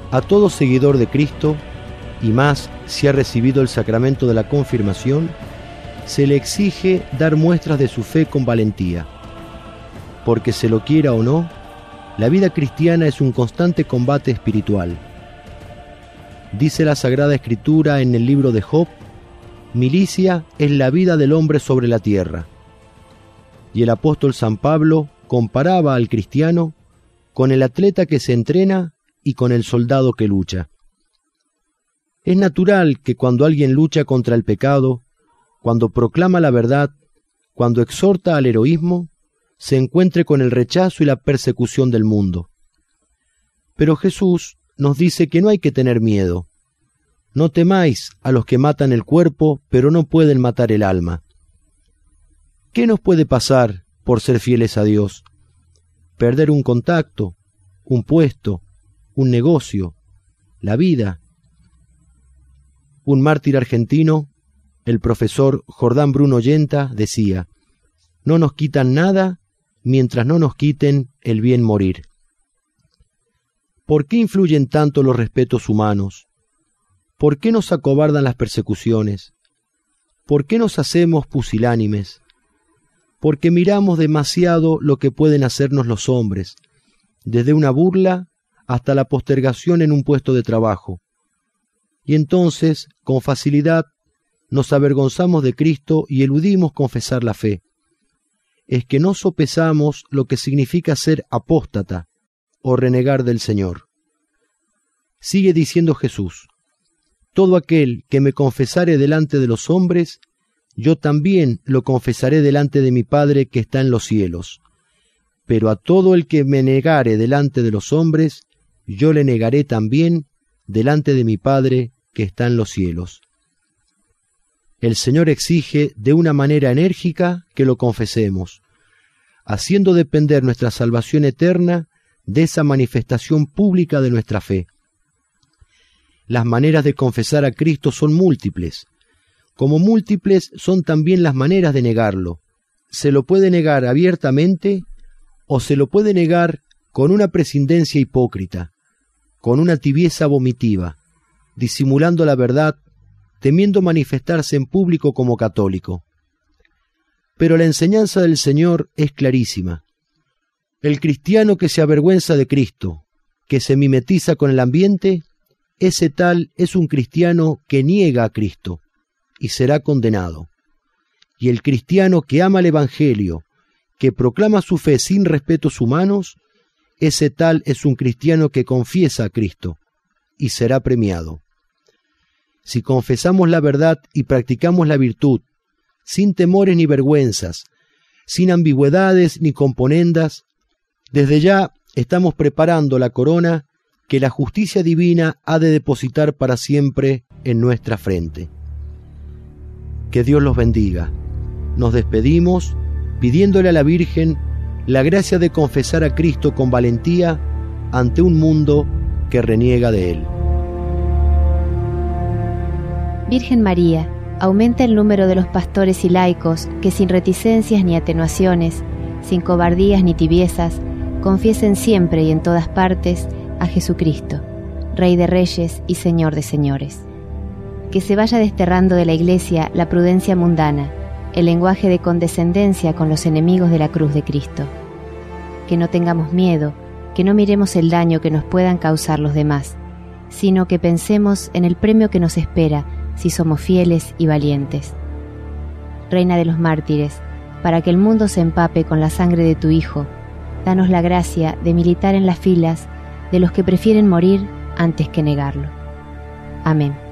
A todo seguidor de Cristo, y más si ha recibido el sacramento de la confirmación, se le exige dar muestras de su fe con valentía. Porque se lo quiera o no, la vida cristiana es un constante combate espiritual. Dice la Sagrada Escritura en el libro de Job: milicia es la vida del hombre sobre la tierra. Y el apóstol San Pablo comparaba al cristiano con el atleta que se entrena y con el soldado que lucha. Es natural que cuando alguien lucha contra el pecado, cuando proclama la verdad, cuando exhorta al heroísmo, se encuentre con el rechazo y la persecución del mundo. Pero Jesús nos dice que no hay que tener miedo. No temáis a los que matan el cuerpo, pero no pueden matar el alma. ¿Qué nos puede pasar por ser fieles a Dios? Perder un contacto, un puesto, un negocio, la vida. Un mártir argentino, el profesor Jordán Bruno Yenta, decía: no nos quitan nada mientras no nos quiten el bien morir. ¿Por qué influyen tanto los respetos humanos? ¿Por qué nos acobardan las persecuciones? ¿Por qué nos hacemos pusilánimes? Porque miramos demasiado lo que pueden hacernos los hombres, desde una burla hasta la postergación en un puesto de trabajo. Y entonces, con facilidad, nos avergonzamos de Cristo y eludimos confesar la fe. Es que no sopesamos lo que significa ser apóstata o renegar del Señor. Sigue diciendo Jesús: todo aquel que me confesare delante de los hombres, yo también lo confesaré delante de mi Padre que está en los cielos. Pero a todo el que me negare delante de los hombres, yo le negaré también delante de mi Padre que está en los cielos. El Señor exige de una manera enérgica que lo confesemos, haciendo depender nuestra salvación eterna de esa manifestación pública de nuestra fe. Las maneras de confesar a Cristo son múltiples. Como múltiples son también las maneras de negarlo. Se lo puede negar abiertamente o se lo puede negar con una prescindencia hipócrita, con una tibieza vomitiva, disimulando la verdad, temiendo manifestarse en público como católico. Pero la enseñanza del Señor es clarísima. El cristiano que se avergüenza de Cristo, que se mimetiza con el ambiente, ese tal es un cristiano que niega a Cristo y será condenado. Y el cristiano que ama el Evangelio, que proclama su fe sin respetos humanos, ese tal es un cristiano que confiesa a Cristo y será premiado. Si confesamos la verdad y practicamos la virtud, sin temores ni vergüenzas, sin ambigüedades ni componendas, desde ya estamos preparando la corona que la justicia divina ha de depositar para siempre en nuestra frente. Que Dios los bendiga. Nos despedimos pidiéndole a la Virgen la gracia de confesar a Cristo con valentía ante un mundo que reniega de Él. Virgen María, aumenta el número de los pastores y laicos que sin reticencias ni atenuaciones, sin cobardías ni tibiezas, confiesen siempre y en todas partes a Jesucristo, Rey de Reyes y Señor de Señores. Que se vaya desterrando de la Iglesia la prudencia mundana, el lenguaje de condescendencia con los enemigos de la cruz de Cristo. Que no tengamos miedo, que no miremos el daño que nos puedan causar los demás, sino que pensemos en el premio que nos espera si somos fieles y valientes. Reina de los mártires, para que el mundo se empape con la sangre de tu Hijo, danos la gracia de militar en las filas de los que prefieren morir antes que negarlo. Amén.